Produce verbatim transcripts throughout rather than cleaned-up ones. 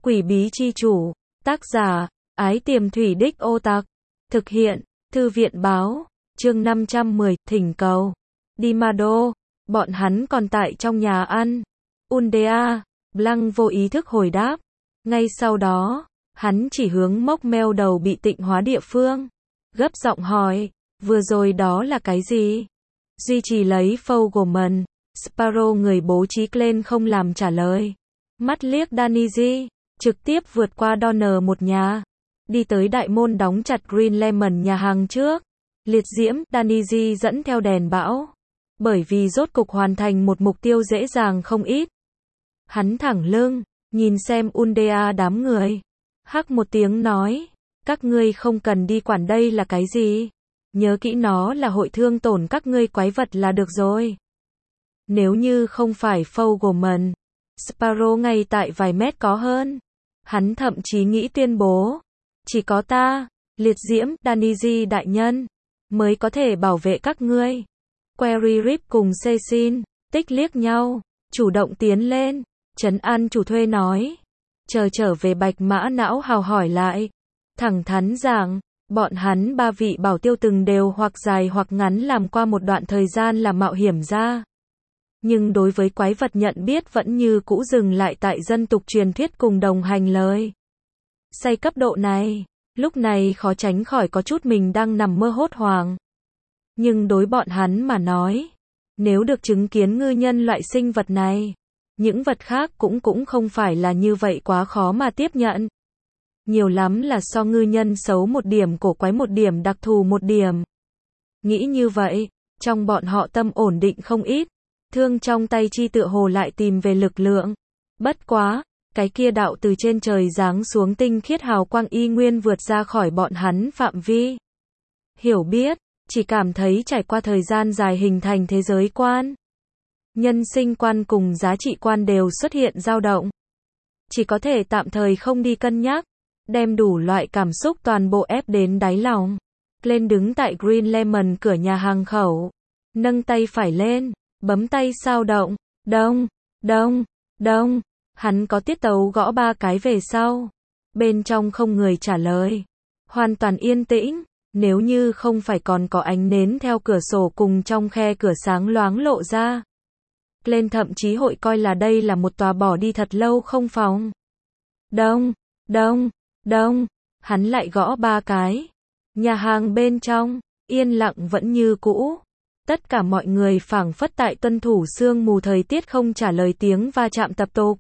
Quỷ bí chi chủ, tác giả, Ái Tiềm Thủy Đích Ô Tặc, thực hiện, Thư viện báo, chương năm trăm mười, thỉnh cầu. Dimado, bọn hắn còn tại trong nhà ăn. Undea, Blanc vô ý thức hồi đáp. Ngay sau đó, hắn chỉ hướng mốc meo đầu bị tịnh hóa địa phương. Gấp giọng hỏi, vừa rồi đó là cái gì? Duy trì lấy Fogelman, Sparrow người bố trí Glenn không làm trả lời. Mắt liếc Danny, trực tiếp vượt qua Donner một nhà. Đi tới đại môn đóng chặt Green Lemon nhà hàng trước. Liệt diễm, Danny dẫn theo đèn bão. Bởi vì rốt cục hoàn thành một mục tiêu dễ dàng không ít. Hắn thẳng lưng, nhìn xem Undea đám người. Hắc một tiếng nói, các ngươi không cần đi quản đây là cái gì. Nhớ kỹ nó là hội thương tổn các ngươi quái vật là được rồi. Nếu như không phải Fogelman, Sparrow ngay tại vài mét có hơn. Hắn thậm chí nghĩ tuyên bố, chỉ có ta, liệt diễm, Danny đại nhân, mới có thể bảo vệ các ngươi. Query Rip cùng Cecil, tích liếc nhau, chủ động tiến lên, trấn an chủ thuê nói. Chờ trở về bạch mã não hào hỏi lại. Thẳng thắn rằng, bọn hắn ba vị bảo tiêu từng đều hoặc dài hoặc ngắn làm qua một đoạn thời gian là mạo hiểm ra. Nhưng đối với quái vật nhận biết vẫn như cũ dừng lại tại dân tục truyền thuyết cùng đồng hành lời. Say cấp độ này, lúc này khó tránh khỏi có chút mình đang nằm mơ hốt hoảng. Nhưng đối bọn hắn mà nói, nếu được chứng kiến ngư nhân loại sinh vật này, những vật khác cũng cũng không phải là như vậy quá khó mà tiếp nhận. Nhiều lắm là so ngư nhân xấu một điểm, cổ quái một điểm, đặc thù một điểm. Nghĩ như vậy, trong bọn họ tâm ổn định không ít. Thương trong tay chi tựa hồ lại tìm về lực lượng. Bất quá, cái kia đạo từ trên trời giáng xuống tinh khiết hào quang y nguyên vượt ra khỏi bọn hắn phạm vi. Hiểu biết, chỉ cảm thấy trải qua thời gian dài hình thành thế giới quan. Nhân sinh quan cùng giá trị quan đều xuất hiện dao động. Chỉ có thể tạm thời không đi cân nhắc, đem đủ loại cảm xúc toàn bộ ép đến đáy lòng. Lên đứng tại Green Lemon cửa nhà hàng khẩu, nâng tay phải lên, bấm tay sao động, đông, đông, đông, hắn có tiết tấu gõ ba cái về sau. Bên trong không người trả lời. Hoàn toàn yên tĩnh, nếu như không phải còn có ánh nến theo cửa sổ cùng trong khe cửa sáng loáng lộ ra. Lên thậm chí hội coi là đây là một tòa bỏ đi thật lâu không phòng. Đông, đông, đông, hắn lại gõ ba cái. Nhà hàng bên trong, yên lặng vẫn như cũ. Tất cả mọi người phảng phất tại tuân thủ sương mù thời tiết không trả lời tiếng va chạm tập tục.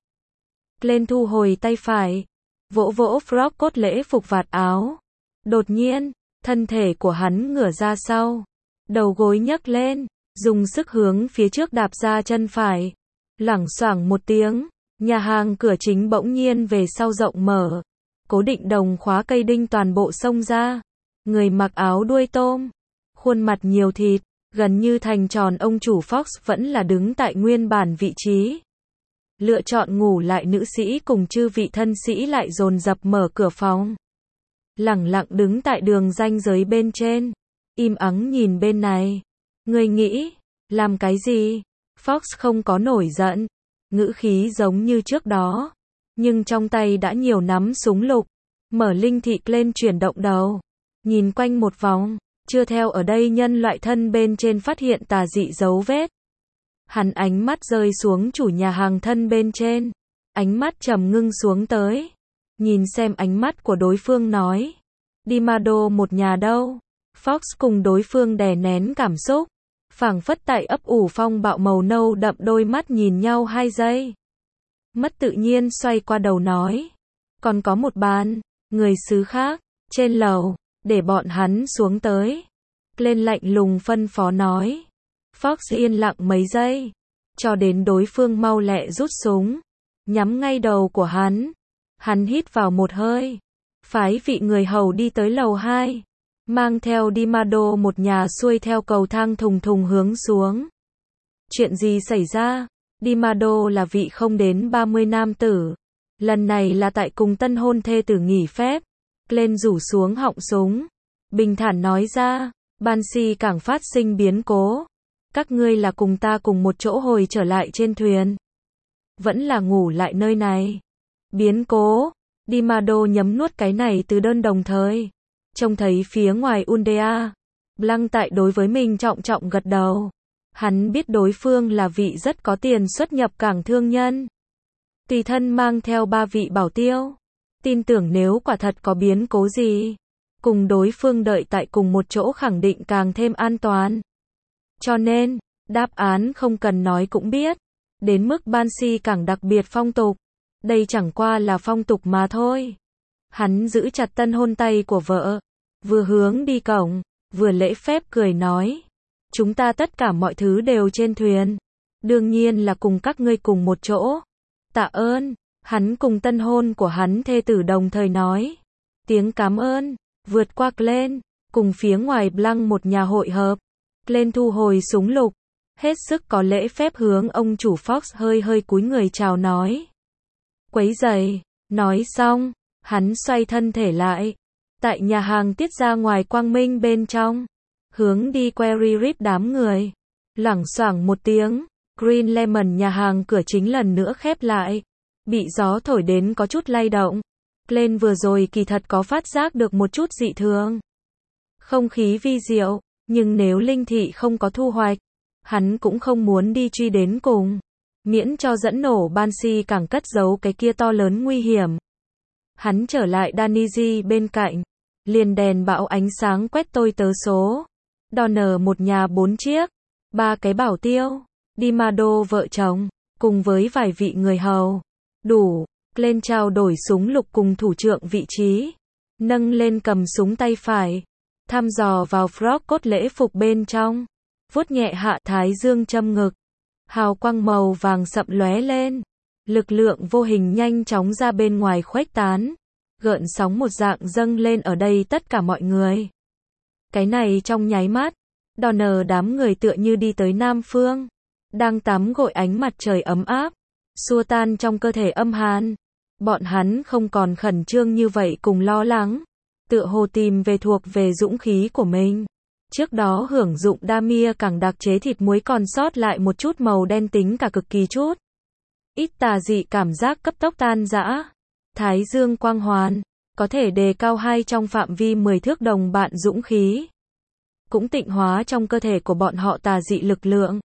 Lên thu hồi tay phải, vỗ vỗ Frog cốt lễ phục vạt áo. Đột nhiên, thân thể của hắn ngửa ra sau, đầu gối nhấc lên, dùng sức hướng phía trước đạp ra chân phải. Lẳng xoảng một tiếng, nhà hàng cửa chính bỗng nhiên về sau rộng mở. Cố định đồng khóa cây đinh toàn bộ xông ra. Người mặc áo đuôi tôm, khuôn mặt nhiều thịt, gần như thành tròn ông chủ Fox vẫn là đứng tại nguyên bản vị trí. Lựa chọn ngủ lại nữ sĩ cùng chư vị thân sĩ lại dồn dập mở cửa phòng. Lẳng lặng đứng tại đường ranh giới bên trên, im ắng nhìn bên này. Người nghĩ, làm cái gì? Fox không có nổi giận, ngữ khí giống như trước đó, nhưng trong tay đã nhiều nắm súng lục. Mở linh thị lên chuyển động đầu, nhìn quanh một vòng, chưa theo ở đây nhân loại thân bên trên phát hiện tà dị dấu vết. Hắn ánh mắt rơi xuống chủ nhà hàng thân bên trên, ánh mắt trầm ngưng xuống tới, nhìn xem ánh mắt của đối phương nói, Dimado một nhà đâu? Fox cùng đối phương đè nén cảm xúc, phảng phất tại ấp ủ phong bạo màu nâu đậm, đôi mắt nhìn nhau hai giây. Mất tự nhiên xoay qua đầu nói, còn có một bàn, người xứ khác, trên lầu, để bọn hắn xuống tới. Lên lạnh lùng phân phó nói. Fox yên lặng mấy giây, cho đến đối phương mau lẹ rút súng, nhắm ngay đầu của hắn. Hắn hít vào một hơi, phái vị người hầu đi tới lầu hai, mang theo Dimado một nhà xuôi theo cầu thang thùng thùng hướng xuống. Chuyện gì xảy ra? Dimado là vị không đến ba mươi nam tử. Lần này là tại cùng tân hôn thê tử nghỉ phép. Lên rủ xuống họng súng, bình thản nói ra, Banshee càng phát sinh biến cố. Các ngươi là cùng ta cùng một chỗ hồi trở lại trên thuyền, vẫn là ngủ lại nơi này? Biến cố. Dimado nhấm nuốt cái này từ đơn đồng thời. Trông thấy phía ngoài Undea. Blanc tại đối với mình trọng trọng gật đầu. Hắn biết đối phương là vị rất có tiền xuất nhập cảng thương nhân. Tùy thân mang theo ba vị bảo tiêu. Tin tưởng nếu quả thật có biến cố gì, cùng đối phương đợi tại cùng một chỗ khẳng định càng thêm an toàn. Cho nên, đáp án không cần nói cũng biết. Đến mức Banshee càng đặc biệt phong tục. Đây chẳng qua là phong tục mà thôi. Hắn giữ chặt tân hôn tay của vợ. Vừa hướng đi cổng, vừa lễ phép cười nói. Chúng ta tất cả mọi thứ đều trên thuyền. Đương nhiên là cùng các ngươi cùng một chỗ. Tạ ơn. Hắn cùng tân hôn của hắn thê tử đồng thời nói. Tiếng cảm ơn. Vượt qua Glenn. Cùng phía ngoài Blanc một nhà hội hợp. Glenn thu hồi súng lục. Hết sức có lễ phép hướng ông chủ Fox hơi hơi cúi người chào nói. Quấy giày. Nói xong, hắn xoay thân thể lại. Tại nhà hàng tiết ra ngoài quang minh bên trong. Hướng đi Quarry Rip đám người. Loảng xoảng một tiếng. Green Lemon nhà hàng cửa chính lần nữa khép lại. Bị gió thổi đến có chút lay động. Glenn vừa rồi kỳ thật có phát giác được một chút dị thường. Không khí vi diệu. Nhưng nếu linh thị không có thu hoạch, hắn cũng không muốn đi truy đến cùng. Miễn cho dẫn nổ Banshee càng cất giấu cái kia to lớn nguy hiểm. Hắn trở lại Daniji bên cạnh. Liền đèn bão ánh sáng quét tôi tớ số. Donner một nhà bốn chiếc. Ba cái bảo tiêu. Dimado vợ chồng. Cùng với vài vị người hầu. Đủ. Glenn trao đổi súng lục cùng thủ trưởng vị trí. Nâng lên cầm súng tay phải. Thăm dò vào frock cốt lễ phục bên trong. Vuốt nhẹ hạ thái dương châm ngực. Hào quang màu vàng sậm lóe lên. Lực lượng vô hình nhanh chóng ra bên ngoài khuếch tán. Gợn sóng một dạng dâng lên ở đây tất cả mọi người. Cái này trong nháy mắt. Donner đám người tựa như đi tới Nam Phương. Đang tắm gội ánh mặt trời ấm áp. Xua tan trong cơ thể âm hàn. Bọn hắn không còn khẩn trương như vậy cùng lo lắng. Tựa hồ tìm về thuộc về dũng khí của mình. Trước đó hưởng dụng Damia càng đặc chế thịt muối còn sót lại một chút màu đen tính cả cực kỳ chút. Ít tà dị cảm giác cấp tốc tan rã. Thái dương quang hoàn. Có thể đề cao hai trong phạm vi mười thước đồng bạn dũng khí. Cũng tịnh hóa trong cơ thể của bọn họ tà dị lực lượng.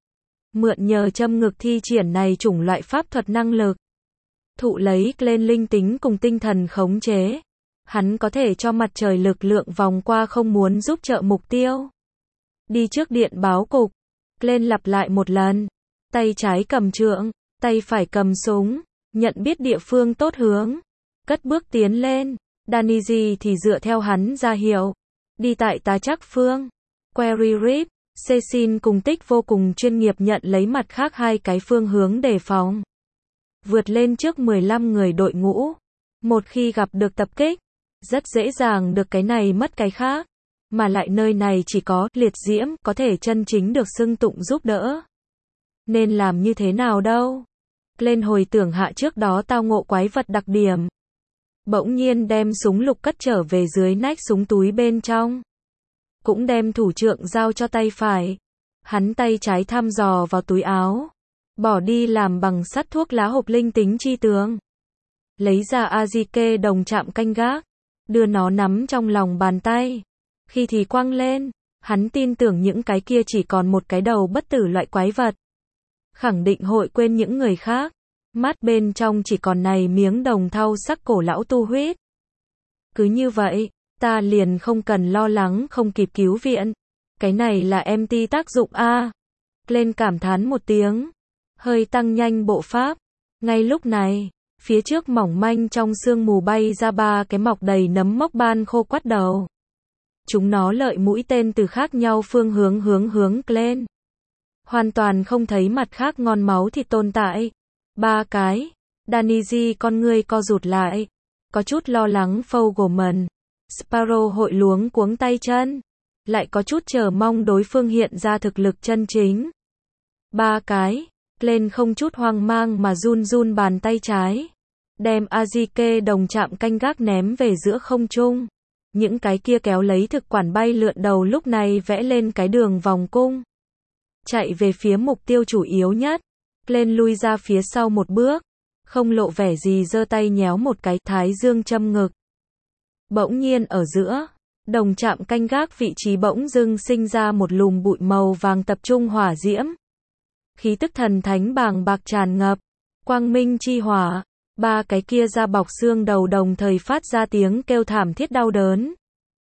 Mượn nhờ châm ngực thi triển này chủng loại pháp thuật năng lực. Thụ lấy lên linh tính cùng tinh thần khống chế. Hắn có thể cho mặt trời lực lượng vòng qua không muốn giúp trợ mục tiêu. Đi trước điện báo cục. Glenn lặp lại một lần. Tay trái cầm trượng, tay phải cầm súng. Nhận biết địa phương tốt hướng. Cất bước tiến lên. Daniji thì dựa theo hắn ra hiệu. Đi tại tá trắc phương. Quarry Rip, Cecil cùng Tích vô cùng chuyên nghiệp nhận lấy mặt khác hai cái phương hướng đề phòng. Vượt lên trước mười lăm người đội ngũ. Một khi gặp được tập kích, rất dễ dàng được cái này mất cái khác. Mà lại nơi này chỉ có liệt diễm có thể chân chính được xưng tụng giúp đỡ. Nên làm như thế nào đâu? Lên hồi tưởng hạ trước đó tao ngộ quái vật đặc điểm. Bỗng nhiên đem súng lục cất trở về dưới nách súng túi bên trong. Cũng đem thủ trượng giao cho tay phải. Hắn tay trái thăm dò vào túi áo. Bỏ đi làm bằng sắt thuốc lá hộp linh tính chi tướng. Lấy ra Azike đồng chạm canh gác. Đưa nó nắm trong lòng bàn tay. Khi thì quăng lên. Hắn tin tưởng những cái kia chỉ còn một cái đầu bất tử loại quái vật. Khẳng định hội quên những người khác. Mắt bên trong chỉ còn này miếng đồng thau sắc cổ lão tu huyết. Cứ như vậy, ta liền không cần lo lắng không kịp cứu viện. Cái này là em ti tác dụng a. Lên cảm thán một tiếng. Hơi tăng nhanh bộ pháp. Ngay lúc này, phía trước mỏng manh trong sương mù bay ra ba cái mọc đầy nấm mốc ban khô quắt đầu. Chúng nó lợi mũi tên từ khác nhau phương hướng hướng hướng lên. Hoàn toàn không thấy mặt khác ngon máu thì tồn tại. Ba cái. Daniji con ngươi co rụt lại. Có chút lo lắng Fogelman. Sparrow hội luống cuống tay chân. Lại có chút chờ mong đối phương hiện ra thực lực chân chính. Ba cái. Lên không chút hoang mang mà run run bàn tay trái. Đem Azike đồng chạm canh gác ném về giữa không trung. Những cái kia kéo lấy thực quản bay lượn đầu lúc này vẽ lên cái đường vòng cung. Chạy về phía mục tiêu chủ yếu nhất. Lên lui ra phía sau một bước. không lộ vẻ gì giơ tay nhéo một cái, thái dương châm ngực. Bỗng nhiên ở giữa, đồng trạm canh gác vị trí bỗng dưng sinh ra một lùm bụi màu vàng tập trung hỏa diễm. Khí tức thần thánh bàng bạc tràn ngập, quang minh chi hỏa, ba cái kia da bọc xương đầu đồng thời phát ra tiếng kêu thảm thiết đau đớn.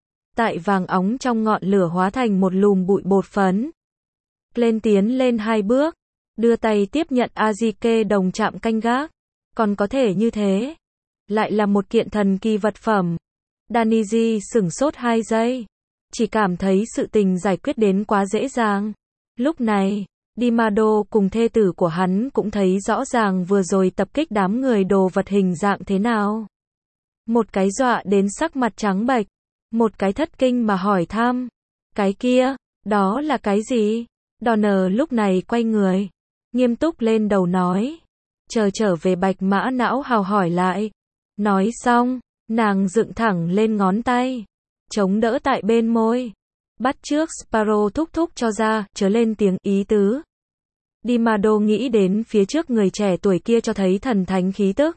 Tại vàng óng trong ngọn lửa hóa thành một lùm bụi bột phấn. Lên tiến lên hai bước, đưa tay tiếp nhận Azike đồng trạm canh gác. Còn có thể như thế, lại là một kiện thần kỳ vật phẩm. Daniji sửng sốt hai giây, chỉ cảm thấy sự tình giải quyết đến quá dễ dàng. Lúc này, Dimado cùng thê tử của hắn cũng thấy rõ ràng vừa rồi tập kích đám người đồ vật hình dạng thế nào. Một cái dọa đến sắc mặt trắng bệch, một cái thất kinh mà hỏi thăm, cái kia, đó là cái gì? Donner lúc này quay người, nghiêm túc lên đầu nói, chờ trở về Bạch Mã não hào hỏi lại. Nói xong, nàng dựng thẳng lên ngón tay, chống đỡ tại bên môi, bắt trước Sparrow thúc thúc cho ra, chớ lên tiếng ý tứ. Dimado nghĩ đến phía trước người trẻ tuổi kia cho thấy thần thánh khí tức.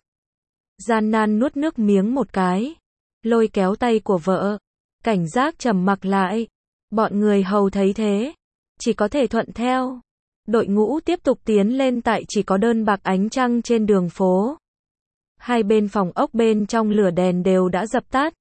Gian nan nuốt nước miếng một cái, lôi kéo tay của vợ, cảnh giác trầm mặc lại. Bọn người hầu thấy thế, chỉ có thể thuận theo. Đội ngũ tiếp tục tiến lên tại chỉ có đơn bạc ánh trăng trên đường phố. Hai bên phòng ốc bên trong lửa đèn đều đã dập tắt.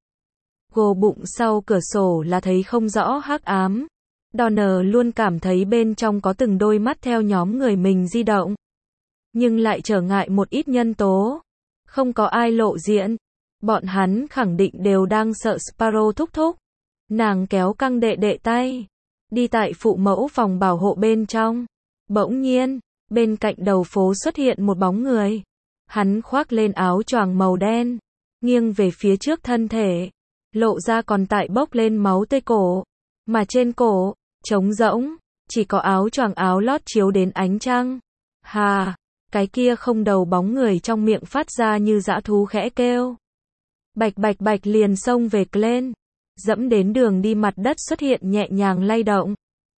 Gồ bụng sau cửa sổ là thấy không rõ hắc ám. Donner luôn cảm thấy bên trong có từng đôi mắt theo nhóm người mình di động. Nhưng lại trở ngại một ít nhân tố. Không có ai lộ diện. Bọn hắn khẳng định đều đang sợ Sparrow thúc thúc. Nàng kéo căng đệ đệ tay. Đi tại phụ mẫu phòng bảo hộ bên trong. Bỗng nhiên, bên cạnh đầu phố xuất hiện một bóng người. Hắn khoác lên áo choàng màu đen, nghiêng về phía trước thân thể, lộ ra còn tại bốc lên máu tươi cổ, mà trên cổ, trống rỗng, chỉ có áo choàng áo lót chiếu đến ánh trăng. Hà, cái kia không đầu bóng người trong miệng phát ra như dã thú khẽ kêu. Bạch bạch bạch liền xông về Glenn, dẫm đến đường đi mặt đất xuất hiện nhẹ nhàng lay động.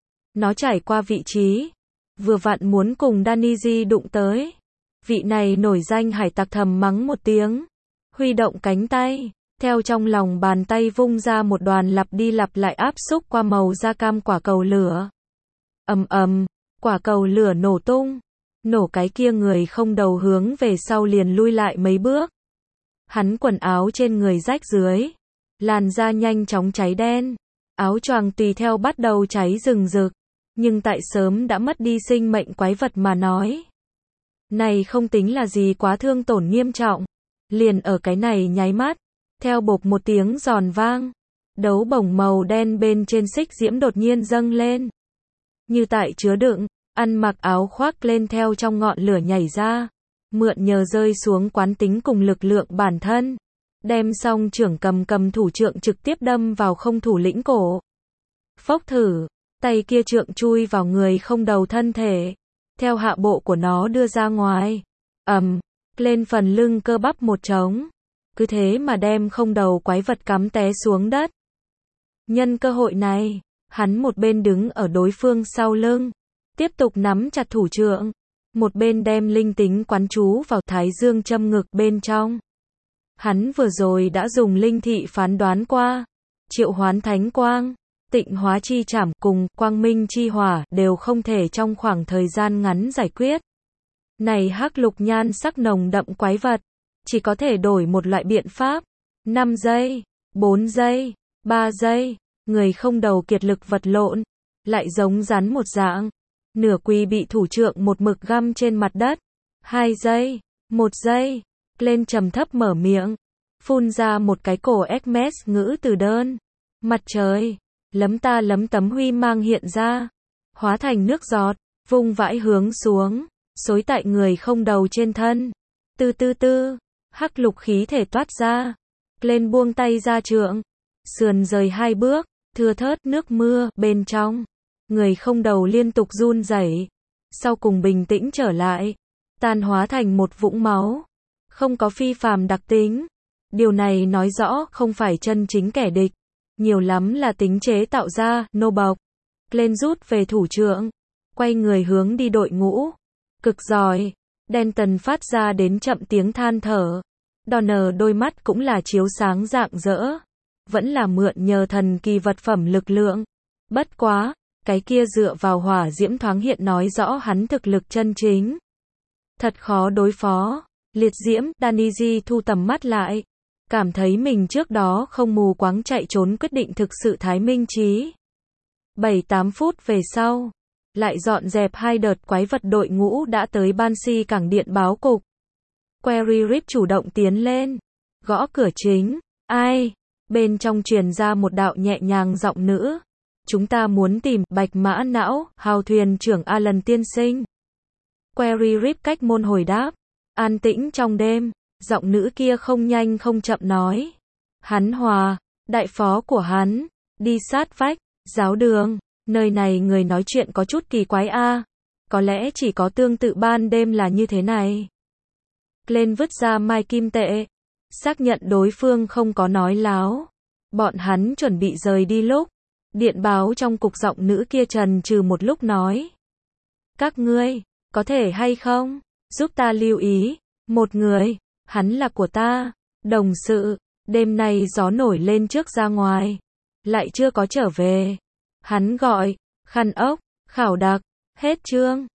Nó trải qua vị trí, vừa vặn muốn cùng Daniji đụng tới. Vị này nổi danh hải tặc thầm mắng một tiếng, huy động cánh tay, theo trong lòng bàn tay vung ra một đoàn lặp đi lặp lại áp xúc qua màu da cam quả cầu lửa. Ầm ầm, quả cầu lửa nổ tung, nổ cái kia người không đầu hướng về sau liền lui lại mấy bước. Hắn quần áo trên người rách dưới, làn da nhanh chóng cháy đen, áo choàng tùy theo bắt đầu cháy rừng rực, nhưng tại sớm đã mất đi sinh mệnh quái vật mà nói. Này không tính là gì quá thương tổn nghiêm trọng. Liền ở cái này nháy mắt, theo bộp một tiếng giòn vang, đấu bổng màu đen bên trên xích diễm đột nhiên dâng lên. Như tại chứa đựng, ăn mặc áo khoác lên theo trong ngọn lửa nhảy ra, mượn nhờ rơi xuống quán tính cùng lực lượng bản thân, đem song trưởng cầm cầm thủ trượng trực tiếp đâm vào không thủ lĩnh cổ. Phốc thử, tay kia trượng chui vào người không đầu thân thể. Theo hạ bộ của nó đưa ra ngoài, ầm, lên phần lưng cơ bắp một trống, cứ thế mà đem không đầu quái vật cắm té xuống đất. Nhân cơ hội này, hắn một bên đứng ở đối phương sau lưng, tiếp tục nắm chặt thủ trượng, một bên đem linh tính quán chú vào thái dương châm ngực bên trong. Hắn vừa rồi đã dùng linh thị phán đoán qua, triệu hoán thánh quang, tịnh hóa chi trảm cùng quang minh chi hỏa đều không thể trong khoảng thời gian ngắn giải quyết. Này hắc lục nhan sắc nồng đậm quái vật, chỉ có thể đổi một loại biện pháp. năm giây, bốn giây, ba giây, người không đầu kiệt lực vật lộn, lại giống rắn một dạng. Nửa quỳ bị thủ trượng một mực găm trên mặt đất. hai giây, một giây, lên trầm thấp mở miệng, phun ra một cái cổ Hermes ngữ từ đơn. Mặt trời. Lấm ta lấm tấm huy mang hiện ra, hóa thành nước giọt, vung vãi hướng xuống, xối tại người không đầu trên thân. Tư tư tư, hắc lục khí thể toát ra, lên buông tay ra trượng, sườn rời hai bước, thưa thớt nước mưa bên trong, người không đầu liên tục run rẩy, sau cùng bình tĩnh trở lại, tan hóa thành một vũng máu, không có phi phàm đặc tính. Điều này nói rõ không phải chân chính kẻ địch. Nhiều lắm là tính chế tạo ra, nô bộc. Lên rút về thủ trượng, quay người hướng đi đội ngũ. Cực giỏi. Denton phát ra đến chậm tiếng than thở. Donner đôi mắt cũng là chiếu sáng rạng rỡ. Vẫn là mượn nhờ thần kỳ vật phẩm lực lượng. Bất quá, cái kia dựa vào hỏa diễm thoáng hiện nói rõ hắn thực lực chân chính. Thật khó đối phó. Liệt diễm, Daniji thu tầm mắt lại. Cảm thấy mình trước đó không mù quáng chạy trốn quyết định thực sự thái minh trí. bảy tám phút về sau, lại dọn dẹp hai đợt quái vật đội ngũ đã tới Banshee cảng điện báo cục. Query Rip chủ động tiến lên, gõ cửa chính. Ai? Bên trong truyền ra một đạo nhẹ nhàng giọng nữ. Chúng ta muốn tìm Bạch Mã Não, hào thuyền trưởng Alan tiên sinh. Query Rip cách môn hồi đáp. An tĩnh trong đêm, giọng nữ kia không nhanh không chậm nói. Hắn Hòa, đại phó của hắn, đi sát vách, giáo đường, nơi này người nói chuyện có chút kỳ quái a. Có lẽ chỉ có tương tự ban đêm là như thế này. Glenn vứt ra mai kim tệ, xác nhận đối phương không có nói láo. Bọn hắn chuẩn bị rời đi lúc, điện báo trong cục giọng nữ kia trần trừ một lúc nói. Các ngươi, có thể hay không, giúp ta lưu ý, một người, hắn là của ta, đồng sự, đêm nay gió nổi lên trước ra ngoài, lại chưa có trở về. Hắn gọi, khăn ốc, khảo đặc, hết chương.